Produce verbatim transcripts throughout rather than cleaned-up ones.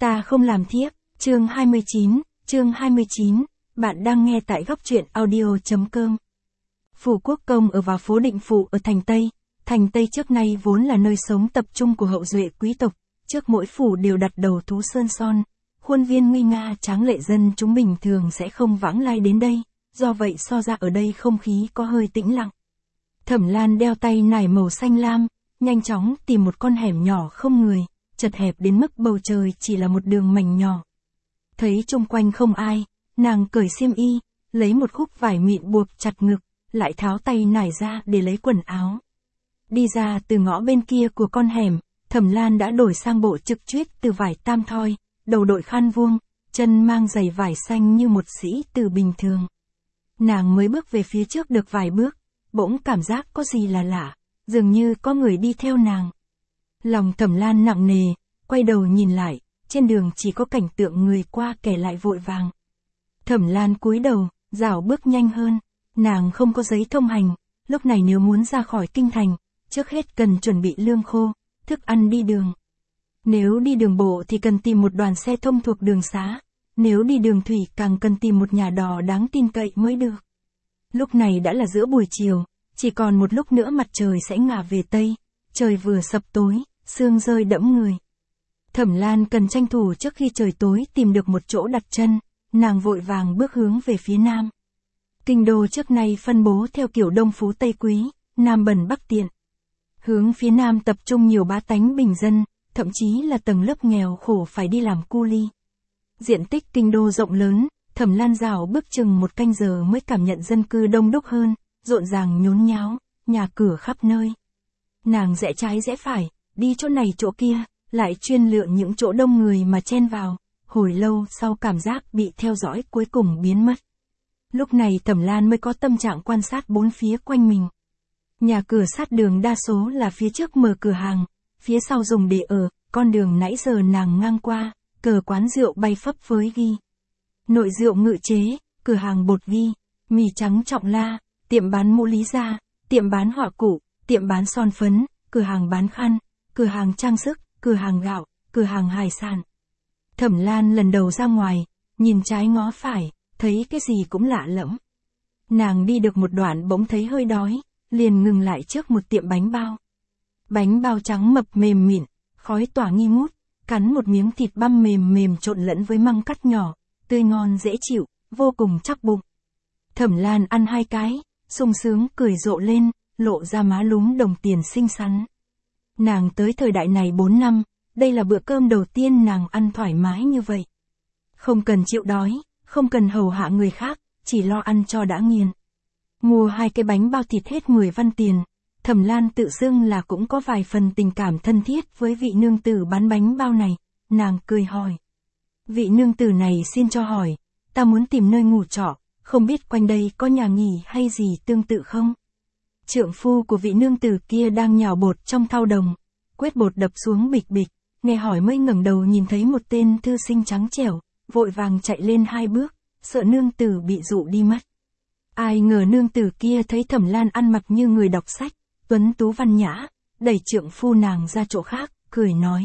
Ta không làm thiếp, chương hai mươi chín, chương hai mươi chín, bạn đang nghe tại góc truyện audio.com. Phủ Quốc Công ở vào phố Định Phủ ở thành Tây. Thành Tây trước nay vốn là nơi sống tập trung của hậu duệ quý tộc, trước mỗi phủ đều đặt đầu thú sơn son. Khuôn viên nguy nga tráng lệ, dân chúng bình thường sẽ không vãng lai đến đây, do vậy so ra ở đây không khí có hơi tĩnh lặng. Thẩm Lan đeo tay nải màu xanh lam, nhanh chóng tìm một con hẻm nhỏ không người, chật hẹp đến mức bầu trời chỉ là một đường mảnh nhỏ. Thấy chung quanh không ai, nàng cởi xiêm y, lấy một khúc vải mịn buộc chặt ngực, lại tháo tay nải ra để lấy quần áo. Đi ra từ ngõ bên kia của con hẻm, Thẩm Lan đã đổi sang bộ trực chuyết từ vải tam thoi, đầu đội khăn vuông, chân mang giày vải xanh như một sĩ tử bình thường. Nàng mới bước về phía trước được vài bước, bỗng cảm giác có gì là lạ, dường như có người đi theo nàng. Lòng Thẩm Lan nặng nề, quay đầu nhìn lại, trên đường chỉ có cảnh tượng người qua kẻ lại vội vàng. Thẩm Lan cúi đầu, dạo bước nhanh hơn, nàng không có giấy thông hành, lúc này nếu muốn ra khỏi kinh thành, trước hết cần chuẩn bị lương khô, thức ăn đi đường. Nếu đi đường bộ thì cần tìm một đoàn xe thông thuộc đường xá, nếu đi đường thủy càng cần tìm một nhà đò đáng tin cậy mới được. Lúc này đã là giữa buổi chiều, chỉ còn một lúc nữa mặt trời sẽ ngả về Tây, trời vừa sập tối, sương rơi đẫm người. Thẩm Lan cần tranh thủ trước khi trời tối tìm được một chỗ đặt chân, nàng vội vàng bước hướng về phía nam. Kinh đô trước nay phân bố theo kiểu Đông Phú Tây Quý, Nam Bần Bắc Tiện. Hướng phía nam tập trung nhiều bá tánh bình dân, thậm chí là tầng lớp nghèo khổ phải đi làm cu li. Diện tích kinh đô rộng lớn, Thẩm Lan dạo bước chừng một canh giờ mới cảm nhận dân cư đông đúc hơn, rộn ràng nhốn nháo, nhà cửa khắp nơi. Nàng rẽ trái rẽ phải, đi chỗ này chỗ kia, lại chuyên lựa những chỗ đông người mà chen vào, hồi lâu sau cảm giác bị theo dõi cuối cùng biến mất. Lúc này Thẩm Lan mới có tâm trạng quan sát bốn phía quanh mình. Nhà cửa sát đường đa số là phía trước mở cửa hàng, phía sau dùng để ở, con đường nãy giờ nàng ngang qua, cờ quán rượu bay phấp phới ghi. Nội rượu Ngự Chế, cửa hàng bột ghi, mì trắng Trọng La, tiệm bán mũ Lý Gia, tiệm bán họa cụ, tiệm bán son phấn, cửa hàng bán khăn, cửa hàng trang sức, cửa hàng gạo, cửa hàng hải sản. Thẩm Lan lần đầu ra ngoài, nhìn trái ngó phải, thấy cái gì cũng lạ lẫm. Nàng đi được một đoạn bỗng thấy hơi đói, liền ngừng lại trước một tiệm bánh bao. Bánh bao trắng mập mềm mịn, khói tỏa nghi ngút, cắn một miếng thịt băm mềm mềm trộn lẫn với măng cắt nhỏ, tươi ngon dễ chịu, vô cùng chắc bụng. Thẩm Lan ăn hai cái, sung sướng cười rộ lên, lộ ra má lúm đồng tiền xinh xắn. Nàng tới thời đại này bốn năm, đây là bữa cơm đầu tiên nàng ăn thoải mái như vậy. Không cần chịu đói, không cần hầu hạ người khác, chỉ lo ăn cho đã nghiền. Mua hai cái bánh bao thịt hết mười văn tiền, Thẩm Lan tự xưng là cũng có vài phần tình cảm thân thiết với vị nương tử bán bánh bao này, nàng cười hỏi. Vị nương tử này xin cho hỏi, ta muốn tìm nơi ngủ trọ, không biết quanh đây có nhà nghỉ hay gì tương tự không? Trượng phu của vị nương tử kia đang nhào bột trong thau đồng, quét bột đập xuống bịch bịch, nghe hỏi mới ngẩng đầu nhìn thấy một tên thư sinh trắng trẻo, vội vàng chạy lên hai bước, sợ nương tử bị dụ đi mất. Ai ngờ nương tử kia thấy Thẩm Lan ăn mặc như người đọc sách, tuấn tú văn nhã, đẩy trượng phu nàng ra chỗ khác, cười nói.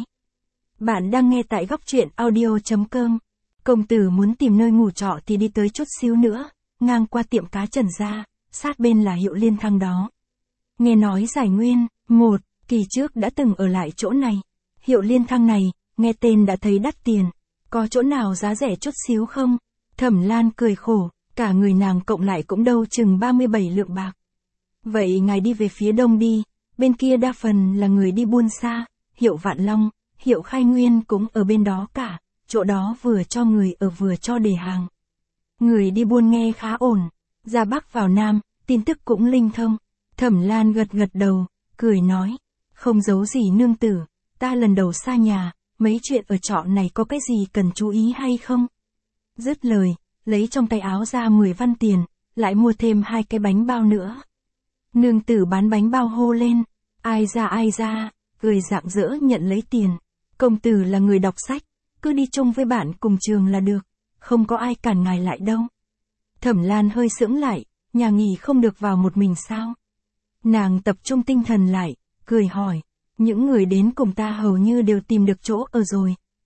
Bạn đang nghe tại góc truyện audio.com. Công tử muốn tìm nơi ngủ trọ thì đi tới chút xíu nữa, ngang qua tiệm cá Trần gia, sát bên là Hiệu Liên Thăng đó. Nghe nói Giải Nguyên, một, kỳ trước đã từng ở lại chỗ này. Hiệu Liên Thăng này, nghe tên đã thấy đắt tiền. Có chỗ nào giá rẻ chút xíu không? Thẩm Lan cười khổ, cả người nàng cộng lại cũng đâu chừng ba mươi bảy lượng bạc. Vậy ngài đi về phía đông đi, bên kia đa phần là người đi buôn xa, Hiệu Vạn Long, Hiệu Khai Nguyên cũng ở bên đó cả, chỗ đó vừa cho người ở vừa cho để hàng. Người đi buôn nghe khá ổn, ra Bắc vào Nam, tin tức cũng linh thông. Thẩm Lan gật gật đầu, cười nói, không giấu gì nương tử, ta lần đầu xa nhà, mấy chuyện ở trọ này có cái gì cần chú ý hay không? Dứt lời, lấy trong tay áo ra mười văn tiền, lại mua thêm hai cái bánh bao nữa. Nương tử bán bánh bao hô lên, ai ra ai ra, cười rạng rỡ nhận lấy tiền. Công tử là người đọc sách, cứ đi chung với bạn cùng trường là được, không có ai cản ngài lại đâu. Thẩm Lan hơi sững lại, nhà nghỉ không được vào một mình sao? Nàng tập trung tinh thần lại, cười hỏi, những người đến cùng ta hầu như đều tìm được chỗ ở rồi,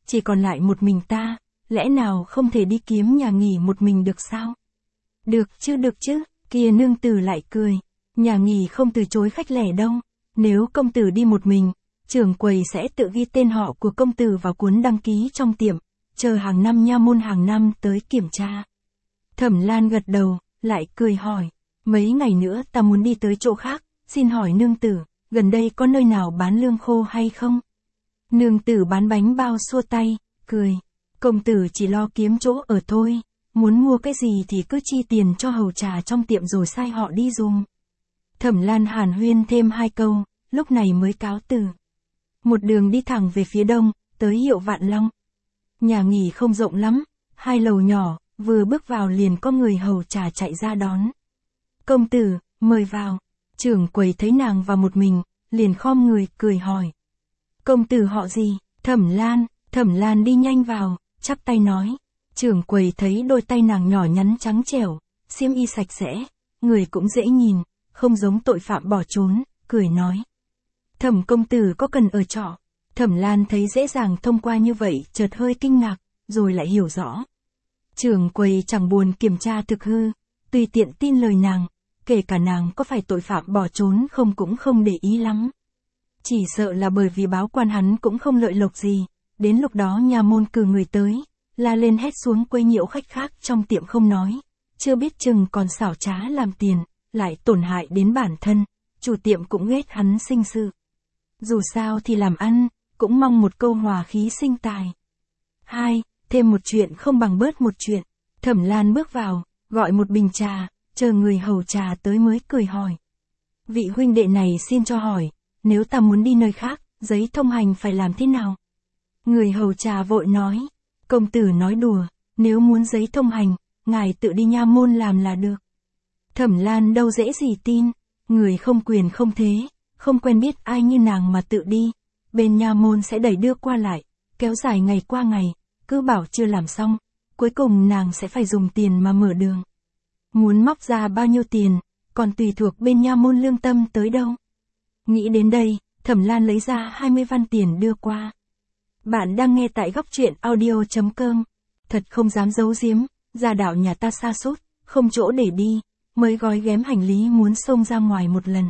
chỉ còn lại một mình ta, lẽ nào không thể đi kiếm nhà nghỉ một mình được sao? Được chứ được chứ, kia nương tử lại cười, nhà nghỉ không từ chối khách lẻ đâu, nếu công tử đi một mình, trưởng quầy sẽ tự ghi tên họ của công tử vào cuốn đăng ký trong tiệm, chờ hàng năm nha môn hàng năm tới kiểm tra. Thẩm Lan gật đầu, lại cười hỏi, mấy ngày nữa ta muốn đi tới chỗ khác, xin hỏi nương tử, gần đây có nơi nào bán lương khô hay không? Nương tử bán bánh bao xua tay, cười, công tử chỉ lo kiếm chỗ ở thôi, muốn mua cái gì thì cứ chi tiền cho hầu trà trong tiệm rồi sai họ đi dùng. Thẩm Lan hàn huyên thêm hai câu, lúc này mới cáo từ. Một đường đi thẳng về phía đông, tới hiệu Vạn Long. Nhà nghỉ không rộng lắm, hai lầu nhỏ, vừa bước vào liền có người hầu trà chạy ra đón. Công tử, mời vào. Trưởng quầy thấy nàng vào một mình, liền khom người cười hỏi. Công tử họ gì? Thẩm Lan. Thẩm Lan đi nhanh vào, chắp tay nói. Trưởng quầy thấy đôi tay nàng nhỏ nhắn trắng trẻo, xiêm y sạch sẽ, người cũng dễ nhìn, không giống tội phạm bỏ trốn, cười nói. Thẩm công tử có cần ở trọ? Thẩm Lan thấy dễ dàng thông qua như vậy, chợt hơi kinh ngạc, rồi lại hiểu rõ. Trưởng quầy chẳng buồn kiểm tra thực hư, tùy tiện tin lời nàng, kể cả nàng có phải tội phạm bỏ trốn không cũng không để ý lắm. Chỉ sợ là bởi vì báo quan hắn cũng không lợi lộc gì, đến lúc đó nha môn cử người tới, la lên hét xuống quấy nhiễu khách khác trong tiệm không nói, chưa biết chừng còn xảo trá làm tiền, lại tổn hại đến bản thân, chủ tiệm cũng ghét hắn sinh sự. Dù sao thì làm ăn, cũng mong một câu hòa khí sinh tài. Hai, thêm một chuyện không bằng bớt một chuyện. Thẩm Lan bước vào, gọi một bình trà, chờ người hầu trà tới mới cười hỏi. Vị huynh đệ này xin cho hỏi, nếu ta muốn đi nơi khác, giấy thông hành phải làm thế nào? Người hầu trà vội nói, công tử nói đùa, nếu muốn giấy thông hành, ngài tự đi nha môn làm là được. Thẩm Lan đâu dễ gì tin, người không quyền không thế, không quen biết ai như nàng mà tự đi, bên nha môn sẽ đẩy đưa qua lại, kéo dài ngày qua ngày, cứ bảo chưa làm xong, cuối cùng nàng sẽ phải dùng tiền mà mở đường. Muốn móc ra bao nhiêu tiền, còn tùy thuộc bên nha môn lương tâm tới đâu. Nghĩ đến đây, Thẩm Lan lấy ra hai mươi văn tiền đưa qua. Bạn đang nghe tại góc truyện audio chấm com. Thật không dám giấu giếm, gia đạo nhà ta sa sút, không chỗ để đi, mới gói ghém hành lý muốn xông ra ngoài một lần.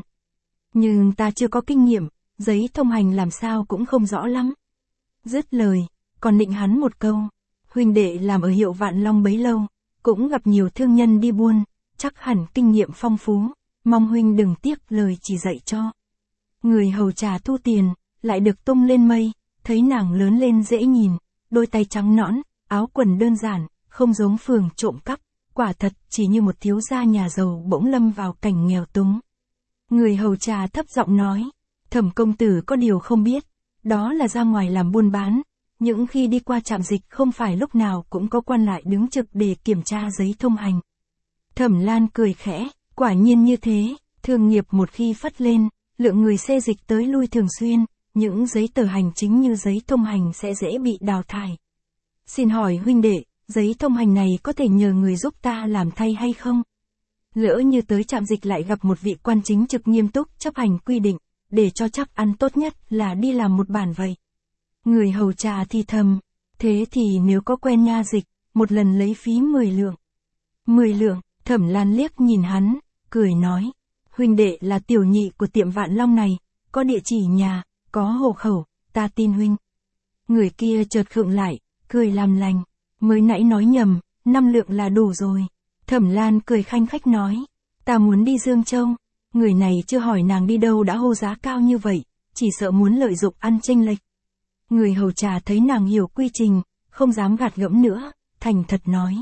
Nhưng ta chưa có kinh nghiệm, giấy thông hành làm sao cũng không rõ lắm. Dứt lời, còn nịnh hắn một câu, huynh đệ làm ở hiệu Vạn Long bấy lâu, cũng gặp nhiều thương nhân đi buôn, chắc hẳn kinh nghiệm phong phú, mong huynh đừng tiếc lời chỉ dạy cho. Người hầu trà thu tiền, lại được tung lên mây, thấy nàng lớn lên dễ nhìn, đôi tay trắng nõn, áo quần đơn giản, không giống phường trộm cắp, quả thật chỉ như một thiếu gia nhà giàu bỗng lâm vào cảnh nghèo túng. Người hầu trà thấp giọng nói, Thẩm công tử có điều không biết, đó là ra ngoài làm buôn bán, những khi đi qua trạm dịch không phải lúc nào cũng có quan lại đứng trực để kiểm tra giấy thông hành. Thẩm Lan cười khẽ, quả nhiên như thế, thương nghiệp một khi phất lên, lượng người xê dịch tới lui thường xuyên, những giấy tờ hành chính như giấy thông hành sẽ dễ bị đào thải. Xin hỏi huynh đệ, giấy thông hành này có thể nhờ người giúp ta làm thay hay không? Lỡ như tới trạm dịch lại gặp một vị quan chính trực nghiêm túc chấp hành quy định, để cho chắc ăn tốt nhất là đi làm một bản vậy. Người hầu trà thì thầm, thế thì nếu có quen nha dịch, một lần lấy phí mười lượng. mười lượng, Thẩm Lan liếc nhìn hắn, cười nói, huynh đệ là tiểu nhị của tiệm Vạn Long này, có địa chỉ nhà, có hộ khẩu, ta tin huynh. Người kia chợt khựng lại, cười làm lành, mới nãy nói nhầm, năm lượng là đủ rồi. Thẩm Lan cười khanh khách nói, ta muốn đi Dương Châu. Người này chưa hỏi nàng đi đâu đã hô giá cao như vậy, chỉ sợ muốn lợi dụng ăn chênh lệch. Người hầu trà thấy nàng hiểu quy trình, không dám gạt gẫm nữa, thành thật nói.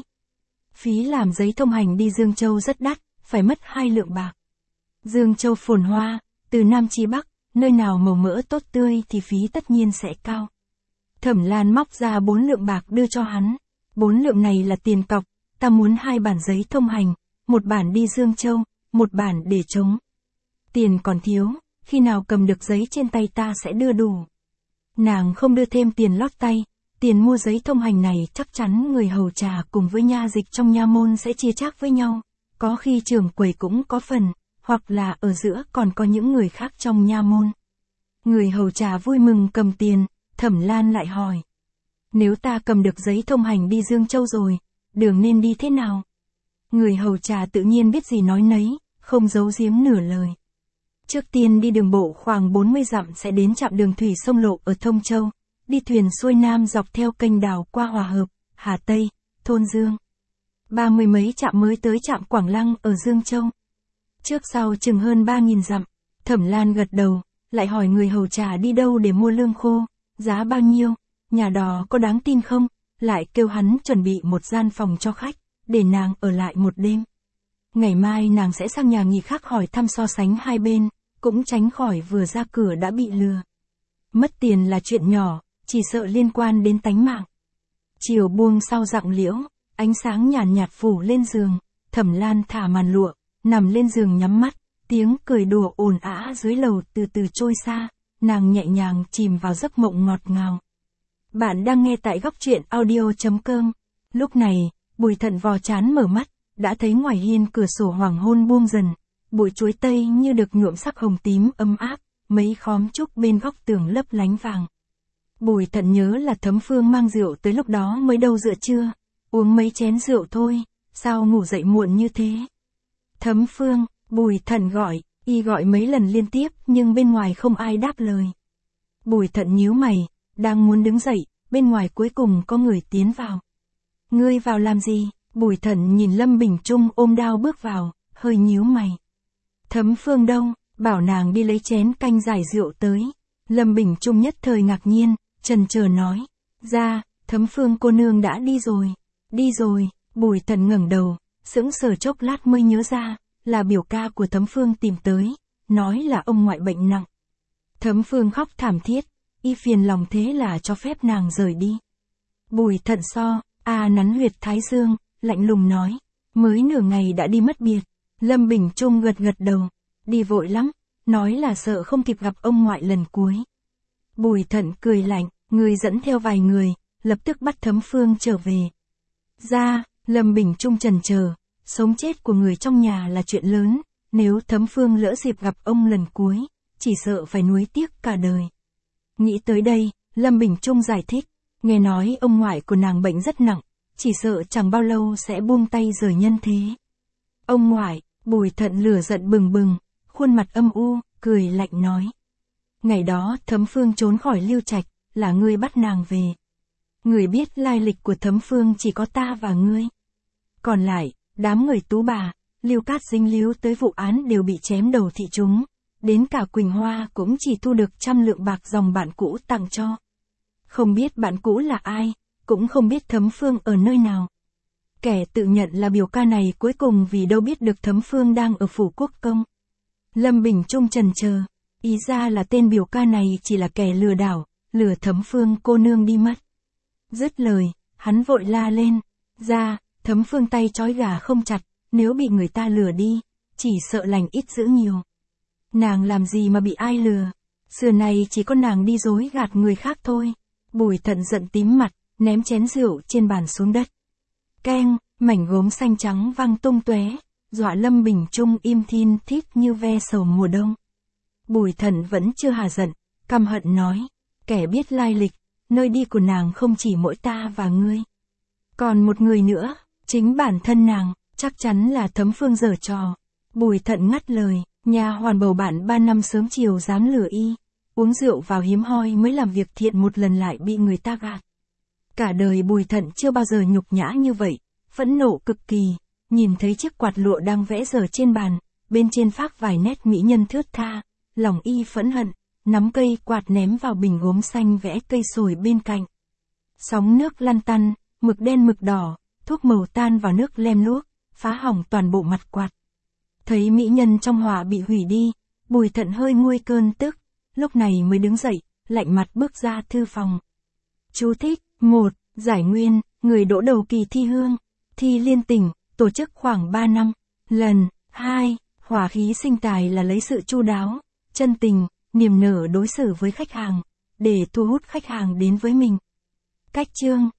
Phí làm giấy thông hành đi Dương Châu rất đắt, phải mất hai lượng bạc. Dương Châu phồn hoa, từ Nam chí Bắc, nơi nào màu mỡ tốt tươi thì phí tất nhiên sẽ cao. Thẩm Lan móc ra bốn lượng bạc đưa cho hắn. Bốn lượng này là tiền cọc, ta muốn hai bản giấy thông hành, một bản đi Dương Châu, một bản để trống. Tiền còn thiếu, khi nào cầm được giấy trên tay ta sẽ đưa đủ. Nàng không đưa thêm tiền lót tay, tiền mua giấy thông hành này chắc chắn người hầu trà cùng với nha dịch trong nha môn sẽ chia chác với nhau, có khi trưởng quầy cũng có phần, hoặc là ở giữa còn có những người khác trong nha môn. Người hầu trà vui mừng cầm tiền, Thẩm Lan lại hỏi. Nếu ta cầm được giấy thông hành đi Dương Châu rồi, đường nên đi thế nào? Người hầu trà tự nhiên biết gì nói nấy, không giấu giếm nửa lời. Trước tiên đi đường bộ khoảng bốn mươi dặm sẽ đến trạm đường thủy sông Lộ ở Thông Châu, đi thuyền xuôi nam dọc theo kênh đào qua Hòa Hợp, Hà Tây, Thôn Dương. Ba mươi mấy trạm mới tới trạm Quảng Lăng ở Dương Châu. Trước sau chừng hơn ba nghìn dặm, Thẩm Lan gật đầu, lại hỏi người hầu trà đi đâu để mua lương khô, giá bao nhiêu, nhà đò có đáng tin không, lại kêu hắn chuẩn bị một gian phòng cho khách, để nàng ở lại một đêm. Ngày mai nàng sẽ sang nhà nghỉ khác hỏi thăm so sánh hai bên, cũng tránh khỏi vừa ra cửa đã bị lừa. Mất tiền là chuyện nhỏ, chỉ sợ liên quan đến tánh mạng. Chiều buông sau rặng liễu, ánh sáng nhàn nhạt phủ lên giường, Thẩm Lan thả màn lụa, nằm lên giường nhắm mắt, tiếng cười đùa ồn ào dưới lầu từ từ trôi xa, nàng nhẹ nhàng chìm vào giấc mộng ngọt ngào. Bạn đang nghe tại góc truyện audio chấm com. Lúc này, Bùi Thận vò trán mở mắt, đã thấy ngoài hiên cửa sổ hoàng hôn buông dần, bụi chuối tây như được nhuộm sắc hồng tím ấm áp, mấy khóm trúc bên góc tường lấp lánh vàng. Bùi Thận nhớ là Thấm Phương mang rượu tới lúc đó mới đâu dựa trưa, uống mấy chén rượu thôi, sao ngủ dậy muộn như thế? Thấm Phương, Bùi Thận gọi, y gọi mấy lần liên tiếp nhưng bên ngoài không ai đáp lời. Bùi Thận nhíu mày, đang muốn đứng dậy, bên ngoài cuối cùng có người tiến vào. Ngươi vào làm gì? Bùi Thận nhìn Lâm Bình Trung ôm đao bước vào, hơi nhíu mày. Thấm Phương đâu? Bảo nàng đi lấy chén canh giải rượu tới. Lâm Bình Trung nhất thời ngạc nhiên, chần chờ nói. Ra, Thấm Phương cô nương đã đi rồi. Đi rồi, Bùi Thận ngẩng đầu, sững sờ chốc lát mới nhớ ra, là biểu ca của Thấm Phương tìm tới, nói là ông ngoại bệnh nặng. Thấm Phương khóc thảm thiết, y phiền lòng thế là cho phép nàng rời đi. Bùi Thận so, a nắn huyệt thái dương, lạnh lùng nói, mới nửa ngày đã đi mất biệt. Lâm Bình Trung gật gật đầu, đi vội lắm, nói là sợ không kịp gặp ông ngoại lần cuối. Bùi Thận cười lạnh, người dẫn theo vài người, lập tức bắt Thấm Phương trở về. Ra, Lâm Bình Trung chần chờ, sống chết của người trong nhà là chuyện lớn, nếu Thấm Phương lỡ dịp gặp ông lần cuối, chỉ sợ phải nuối tiếc cả đời. Nghĩ tới đây, Lâm Bình Trung giải thích, nghe nói ông ngoại của nàng bệnh rất nặng, chỉ sợ chẳng bao lâu sẽ buông tay rời nhân thế. Ông ngoại, Bùi Thận lửa giận bừng bừng, khuôn mặt âm u, cười lạnh nói. Ngày đó Thấm Phương trốn khỏi Lưu Trạch, là ngươi bắt nàng về. Người biết lai lịch của Thấm Phương chỉ có ta và ngươi. Còn lại, đám người Tú Bà, Lưu Cát dính líu tới vụ án đều bị chém đầu thị chúng. Đến cả Quỳnh Hoa cũng chỉ thu được trăm lượng bạc dòng bạn cũ tặng cho. Không biết bạn cũ là ai, cũng không biết Thấm Phương ở nơi nào. Kẻ tự nhận là biểu ca này cuối cùng vì đâu biết được Thấm Phương đang ở phủ quốc công. Lâm Bình Trung chần chờ, ý ra là tên biểu ca này chỉ là kẻ lừa đảo, lừa Thấm Phương cô nương đi mất. Dứt lời, hắn vội la lên, ra, Thấm Phương tay trói gà không chặt, nếu bị người ta lừa đi, chỉ sợ lành ít dữ nhiều. Nàng làm gì mà bị ai lừa, xưa này chỉ có nàng đi dối gạt người khác thôi. Bùi Thận giận tím mặt, ném chén rượu trên bàn xuống đất. Keng, mảnh gốm xanh trắng văng tung tóe, dọa Lâm Bình Trung im thin thít như ve sầu mùa đông. Bùi Thận vẫn chưa hà giận, căm hận nói, kẻ biết lai lịch, nơi đi của nàng không chỉ mỗi ta và ngươi. Còn một người nữa, chính bản thân nàng, chắc chắn là Thấm Phương giở trò. Bùi Thận ngắt lời, nhà hoàn bầu bạn ba năm sớm chiều dám lừa y, uống rượu vào hiếm hoi mới làm việc thiện một lần lại bị người ta gạt. Cả đời Bùi Thận chưa bao giờ nhục nhã như vậy, phẫn nộ cực kỳ, nhìn thấy chiếc quạt lụa đang vẽ dở trên bàn, bên trên phác vài nét mỹ nhân thướt tha, lòng y phẫn hận, nắm cây quạt ném vào bình gốm xanh vẽ cây sồi bên cạnh. Sóng nước lăn tăn, mực đen mực đỏ, thuốc màu tan vào nước lem luốc, phá hỏng toàn bộ mặt quạt. Thấy mỹ nhân trong họa bị hủy đi, Bùi Thận hơi nguôi cơn tức, lúc này mới đứng dậy, lạnh mặt bước ra thư phòng. Chú thích, một. Giải nguyên, người đỗ đầu kỳ thi hương, thi liên tỉnh, tổ chức khoảng ba năm, lần. Hai. Hỏa khí sinh tài là lấy sự chu đáo, chân tình, niềm nở đối xử với khách hàng, để thu hút khách hàng đến với mình. Cách chương.